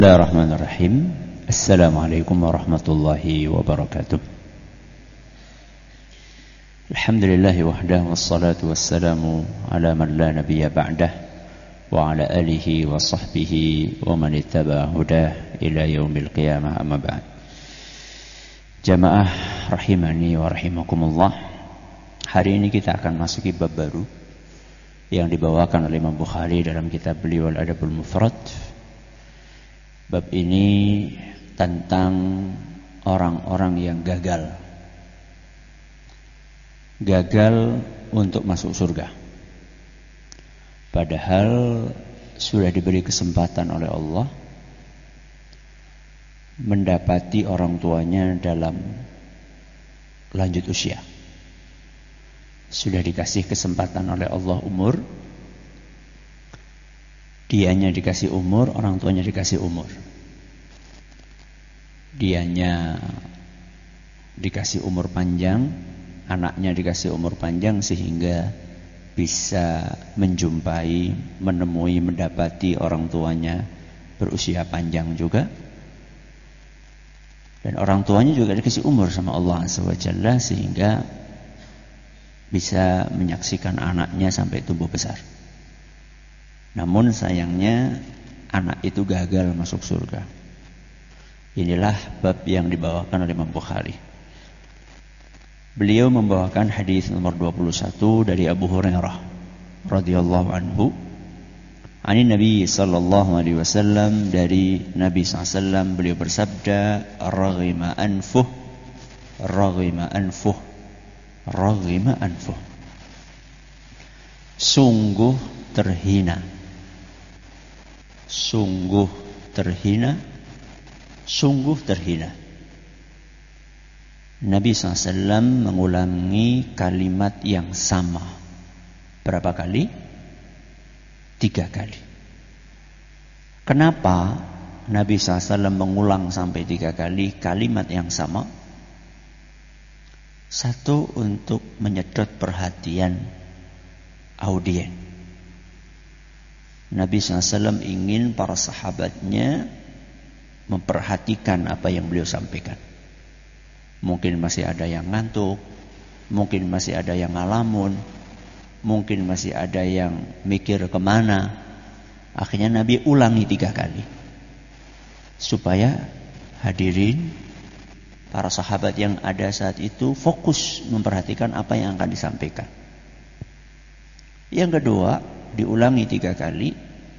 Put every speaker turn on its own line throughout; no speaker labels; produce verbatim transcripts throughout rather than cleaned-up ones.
Bismillahirrahmanirrahim. Assalamualaikum warahmatullahi wabarakatuh. Alhamdulillahi wahdah wassalatu wassalamu ala man la nabiyya ba'dah wa ala alihi wa sahbihi wa man ittaba hudah ila yaumil qiyamah, amma ba'd. Jamaah rahimani wa rahimakumullah. Hari ini kita akan masuki bab baru yang dibawakan oleh Imam Bukhari dalam kitab beliau Al-Adabul Mufrad. Bab ini tentang orang-orang yang gagal Gagal untuk masuk surga, padahal sudah diberi kesempatan oleh Allah mendapati orang tuanya dalam lanjut usia. Sudah dikasih kesempatan oleh Allah umur, dianya dikasih umur, orang tuanya dikasih umur. Dianya dikasih umur panjang, anaknya dikasih umur panjang sehingga bisa menjumpai, menemui, mendapati orang tuanya berusia panjang juga. Dan orang tuanya juga dikasih umur sama Allah subhanahu wa taala sehingga bisa menyaksikan anaknya sampai tumbuh besar. Namun sayangnya anak itu gagal masuk surga. Inilah bab yang dibawakan oleh Imam Bukhari. Beliau membawakan hadis nomor dua puluh satu dari Abu Hurairah radhiyallahu anhu. Ani Nabi sallallahu alaihi wasallam, dari Nabi sallallahu alaihi wasallam beliau bersabda, raghima anfuh, raghima anfuh, raghima anfuh. Sungguh terhina. Sungguh terhina, sungguh terhina. Nabi sallallahu alaihi wasallam mengulangi kalimat yang sama. Berapa kali? Tiga kali. Kenapa Nabi sallallahu alaihi wasallam mengulang sampai tiga kali kalimat yang sama? Satu, untuk menyedot perhatian audien. Nabi sallallahu alaihi wasallam ingin para sahabatnya memperhatikan apa yang beliau sampaikan. Mungkin masih ada yang ngantuk, mungkin masih ada yang ngalamun, mungkin masih ada yang mikir kemana. Akhirnya Nabi ulangi tiga kali supaya hadirin, para sahabat yang ada saat itu fokus memperhatikan apa yang akan disampaikan. Yang kedua, diulangi tiga kali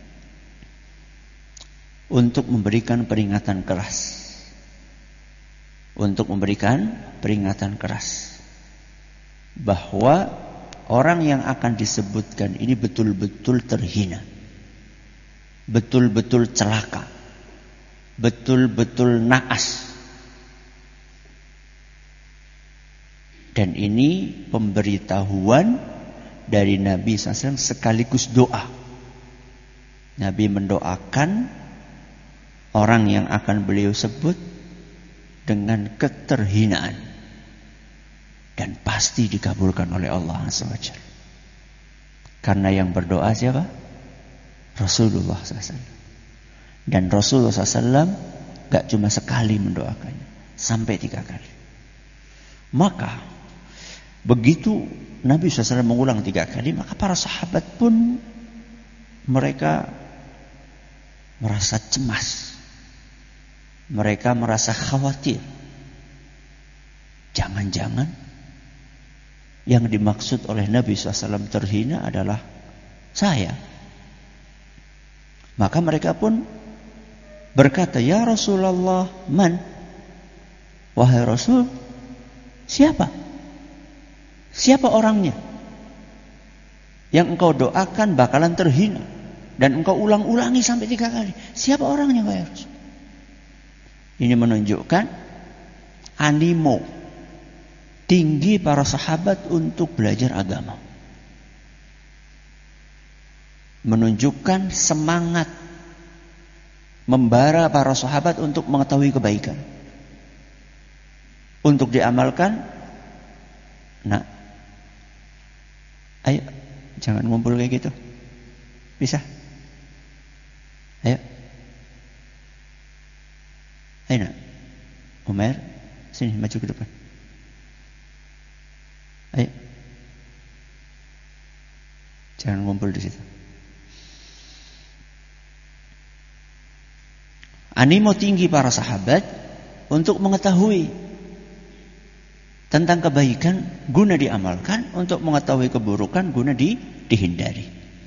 untuk memberikan peringatan keras. Untuk memberikan peringatan keras bahwa orang yang akan disebutkan ini betul-betul terhina, betul-betul celaka, betul-betul naas. Dan ini pemberitahuan dari Nabi sallallahu alaihi wasallam sekaligus doa. Nabi mendoakan orang yang akan beliau sebut dengan keterhinaan, dan pasti dikabulkan oleh Allah subhanahu wa taala. Karena yang berdoa siapa? Rasulullah sallallahu alaihi wasallam. Dan Rasulullah sallallahu alaihi wasallam gak cuma sekali mendoakannya, sampai tiga kali. Maka begitu Nabi sallallahu alaihi wasallam mengulang tiga kali, maka para sahabat pun mereka merasa cemas. Mereka merasa khawatir. Jangan-jangan yang dimaksud oleh Nabi sallallahu alaihi wasallam terhina adalah saya. Maka mereka pun berkata, ya Rasulullah, man? Wahai Rasul, siapa? Siapa orangnya yang engkau doakan bakalan terhina dan engkau ulang-ulangi sampai tiga kali? Siapa orangnya, wahai Rasul? Ini menunjukkan animo tinggi para sahabat untuk belajar agama. Menunjukkan semangat membara para sahabat untuk mengetahui kebaikan, untuk diamalkan. Nah, ayo jangan ngumpul kayak gitu. Bisa? Ayo. Ayo, Umar, sini maju ke depan. Ayo. Jangan ngumpul di situ. Animo tinggi para sahabat untuk mengetahui tentang kebaikan guna diamalkan, untuk mengetahui keburukan guna di, dihindari.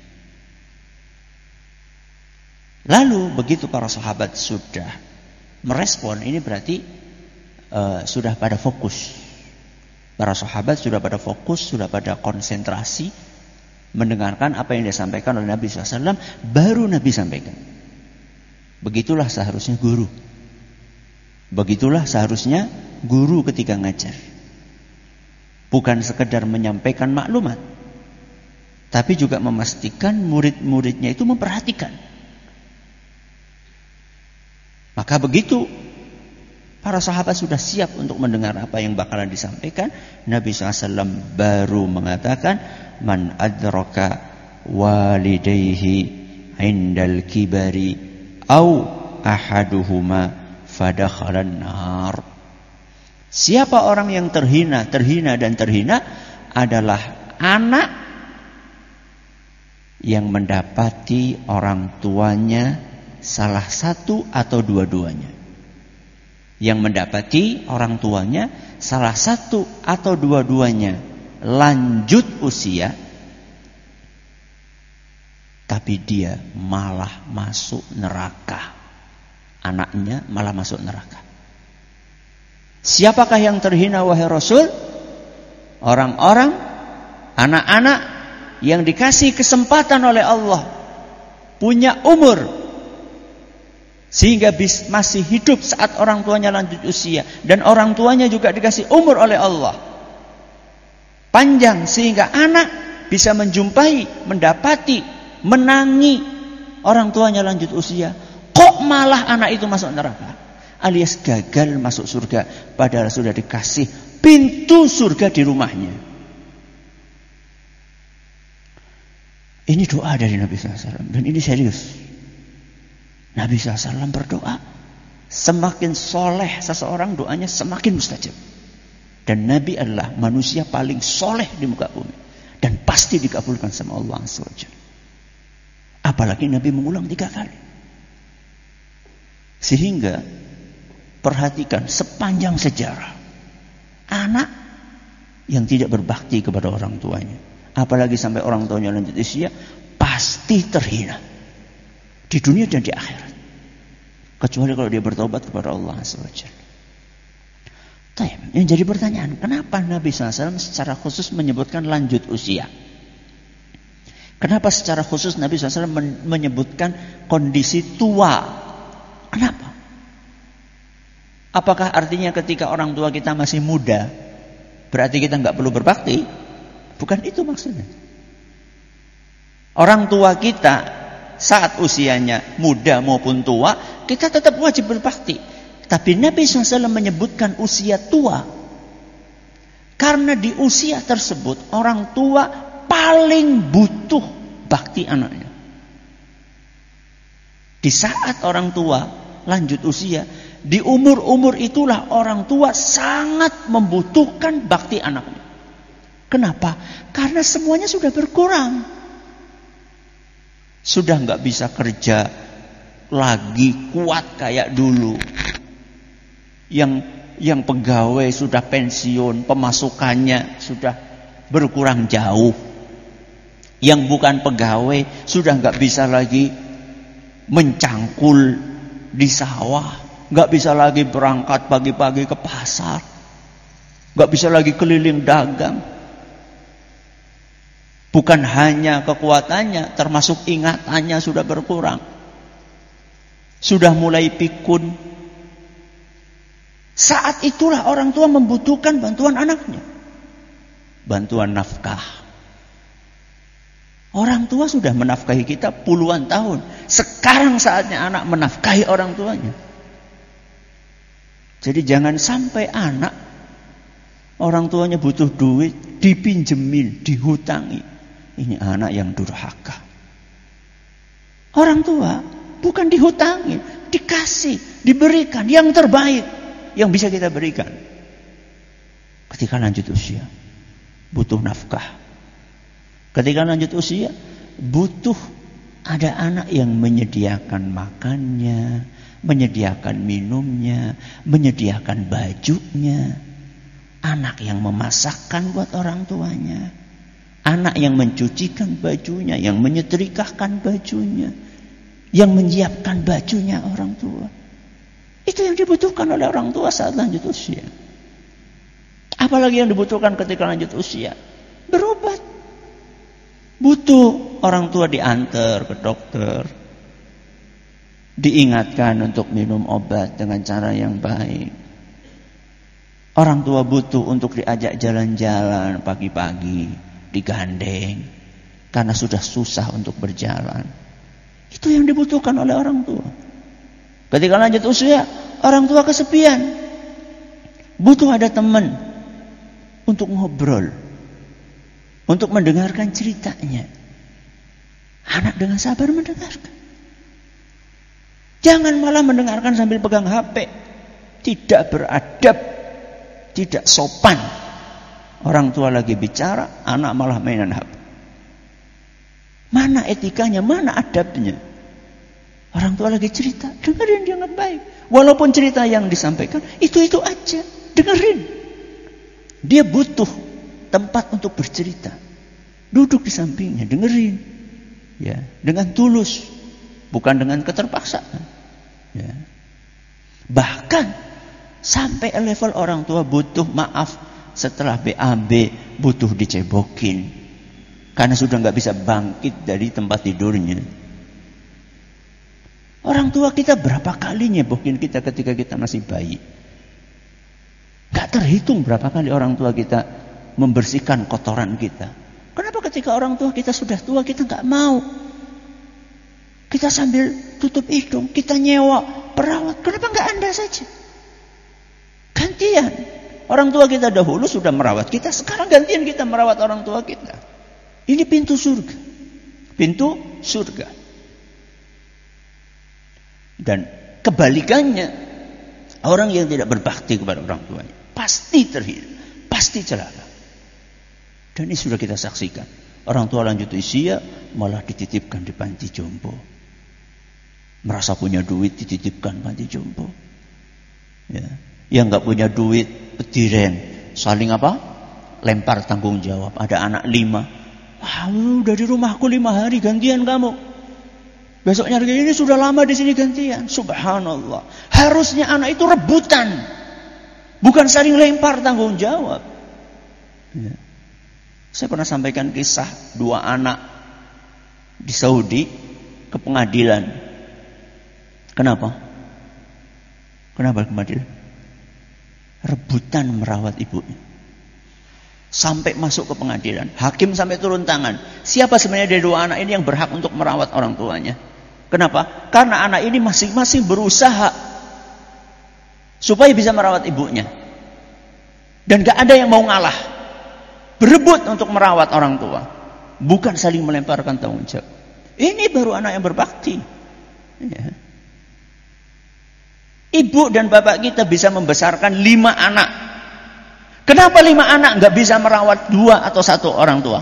Lalu begitu para sahabat sudah merespon, ini berarti uh, sudah pada fokus. Para sahabat sudah pada fokus, sudah pada konsentrasi mendengarkan apa yang disampaikan oleh Nabi shallallahu alaihi wasallam. Baru Nabi sampaikan. Begitulah seharusnya guru. Begitulah seharusnya guru ketika ngajar. Bukan sekedar menyampaikan maklumat, tapi juga memastikan murid-muridnya itu memperhatikan. Maka begitu para sahabat sudah siap untuk mendengar apa yang bakalan disampaikan, Nabi shallallahu alaihi wasallam baru mengatakan, man adraka walidayhi indal kibari au ahaduhuma fadakhalan nar. Siapa orang yang terhina, terhina dan terhina adalah anak yang mendapati orang tuanya salah satu atau dua-duanya. Yang mendapati orang tuanya salah satu atau dua-duanya lanjut usia, tapi dia malah masuk neraka. Anaknya malah masuk neraka. Siapakah yang terhina wahai Rasul? Orang-orang, anak-anak yang dikasih kesempatan oleh Allah, punya umur, sehingga masih hidup saat orang tuanya lanjut usia, dan orang tuanya juga dikasih umur oleh Allah panjang, sehingga anak bisa menjumpai, mendapati, menangi orang tuanya lanjut usia. Kok malah anak itu masuk neraka, alias gagal masuk surga, padahal sudah dikasih pintu surga di rumahnya. Ini doa dari Nabi shallallahu alaihi wasallam, dan ini serius. Nabi shallallahu alaihi wasallam berdoa, semakin soleh seseorang doanya semakin mustajab. Dan Nabi adalah manusia paling soleh di muka bumi, dan pasti dikabulkan sama Allah subhanahu wa taala. Apalagi Nabi mengulang tiga kali. Sehingga perhatikan sepanjang sejarah, anak yang tidak berbakti kepada orang tuanya, apalagi sampai orang tuanya lanjut usia, pasti terhina di dunia dan di akhirat, kecuali kalau dia bertobat kepada Allah subhanahu wa taala. Yang jadi pertanyaan, kenapa Nabi shallallahu alaihi wasallam secara khusus menyebutkan lanjut usia? Kenapa secara khusus Nabi shallallahu alaihi wasallam menyebutkan kondisi tua? Kenapa? Apakah artinya ketika orang tua kita masih muda, berarti kita nggak perlu berbakti? Bukan itu maksudnya. Orang tua kita saat usianya muda maupun tua, kita tetap wajib berbakti. Tapi Nabi shallallahu alaihi wasallam menyebutkan usia tua, karena di usia tersebut orang tua paling butuh bakti anaknya. Di saat orang tua lanjut usia, di umur-umur itulah orang tua sangat membutuhkan bakti anaknya. Kenapa? Karena semuanya sudah berkurang. Sudah nggak bisa kerja lagi kuat kayak dulu. Yang yang pegawai sudah pensiun, pemasukannya sudah berkurang jauh. Yang bukan pegawai sudah nggak bisa lagi mencangkul di sawah, nggak bisa lagi berangkat pagi-pagi ke pasar, nggak bisa lagi keliling dagang. Bukan hanya kekuatannya, termasuk ingatannya sudah berkurang, sudah mulai pikun. Saat itulah orang tua membutuhkan bantuan anaknya, bantuan nafkah. Orang tua sudah menafkahi kita puluhan tahun. Sekarang saatnya anak menafkahi orang tuanya. Jadi jangan sampai anak, orang tuanya butuh duit, dipinjemin, dihutangi. Ini anak yang durhaka. Orang tua bukan dihutangi, dikasih. Diberikan yang terbaik yang bisa kita berikan. Ketika lanjut usia, butuh nafkah. Ketika lanjut usia, butuh ada anak yang menyediakan makannya, menyediakan minumnya, menyediakan bajunya. Anak yang memasakkan buat orang tuanya. Anak yang mencucikan bajunya, yang menyetrikakan bajunya, yang menyiapkan bajunya orang tua. Itu yang dibutuhkan oleh orang tua saat lanjut usia. Apalagi yang dibutuhkan ketika lanjut usia? Berobat. Butuh orang tua diantar ke dokter. Diingatkan untuk minum obat dengan cara yang baik. Orang tua butuh untuk diajak jalan-jalan pagi-pagi, digandeng. Karena sudah susah untuk berjalan. Itu yang dibutuhkan oleh orang tua. Ketika lanjut usia, orang tua kesepian. Butuh ada teman untuk ngobrol, untuk mendengarkan ceritanya. Anak dengan sabar mendengarkan. Jangan malah mendengarkan sambil pegang H P. Tidak beradab, tidak sopan. Orang tua lagi bicara, anak malah mainan H P. Mana etikanya, mana adabnya? Orang tua lagi cerita, dengerin dengan baik. Walaupun cerita yang disampaikan itu-itu aja, dengerin. Dia butuh tempat untuk bercerita. Duduk di sampingnya, dengerin. Ya, dengan tulus, bukan dengan keterpaksaan. Ya. Bahkan sampai level orang tua butuh maaf setelah B A B, butuh dicebokin karena sudah nggak bisa bangkit dari tempat tidurnya. Orang tua kita berapa kali nyebokin kita ketika kita masih bayi? Gak terhitung berapa kali orang tua kita membersihkan kotoran kita. Kenapa ketika orang tua kita sudah tua kita gak mau? Kita sambil tutup hidung, kita nyewa perawat. Kenapa gak Anda saja? Gantian. Orang tua kita dahulu sudah merawat kita, sekarang gantian kita merawat orang tua kita. Ini pintu surga. Pintu surga. Dan kebalikannya, orang yang tidak berbakti kepada orang tuanya pasti terhilang, pasti celaka. Dan ini sudah kita saksikan. Orang tua lanjut usia malah dititipkan di panti jompo. Merasa punya duit dititipkan panti jompo. Ya. Yang nggak punya duit pediren, saling apa? Lempar tanggung jawab. Ada anak lima, wah, dari rumahku lima hari gantian kamu. Besoknya hari ini sudah lama di sini gantian. Subhanallah. Harusnya anak itu rebutan, bukan saling lempar tanggung jawab. Ya. Saya pernah sampaikan kisah dua anak di Saudi ke pengadilan. Kenapa? Kenapa ke pengadilan? Rebutan merawat ibunya. Sampai masuk ke pengadilan, hakim sampai turun tangan. Siapa sebenarnya dari dua anak ini yang berhak untuk merawat orang tuanya? Kenapa? Karena anak ini masing-masing berusaha supaya bisa merawat ibunya. Dan gak ada yang mau ngalah. Berebut untuk merawat orang tua. Bukan saling melemparkan tanggung jawab. Ini baru anak yang berbakti. Ya. Ibu dan bapak kita bisa membesarkan lima anak. Kenapa lima anak gak bisa merawat dua atau satu orang tua?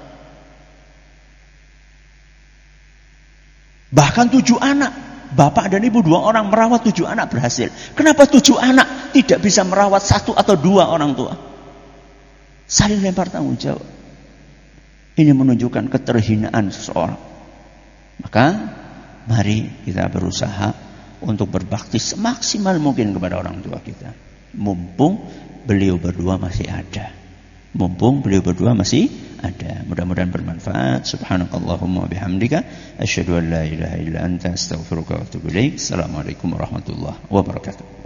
Bahkan tujuh anak, bapak dan ibu dua orang merawat tujuh anak berhasil. Kenapa tujuh anak tidak bisa merawat satu atau dua orang tua? Saling lempar tanggung jawab. Ini menunjukkan keterhinaan seseorang. Maka mari kita berusaha untuk berbakti semaksimal mungkin kepada orang tua kita. Mumpung beliau berdua masih ada. Mumpung beliau berdua masih ada. Mudah-mudahan bermanfaat. Subhanakallahumma bihamdika asyhadu an la ilaha illa anta astaghfiruka wa atubu ilaik. Assalamualaikum warahmatullahi wabarakatuh.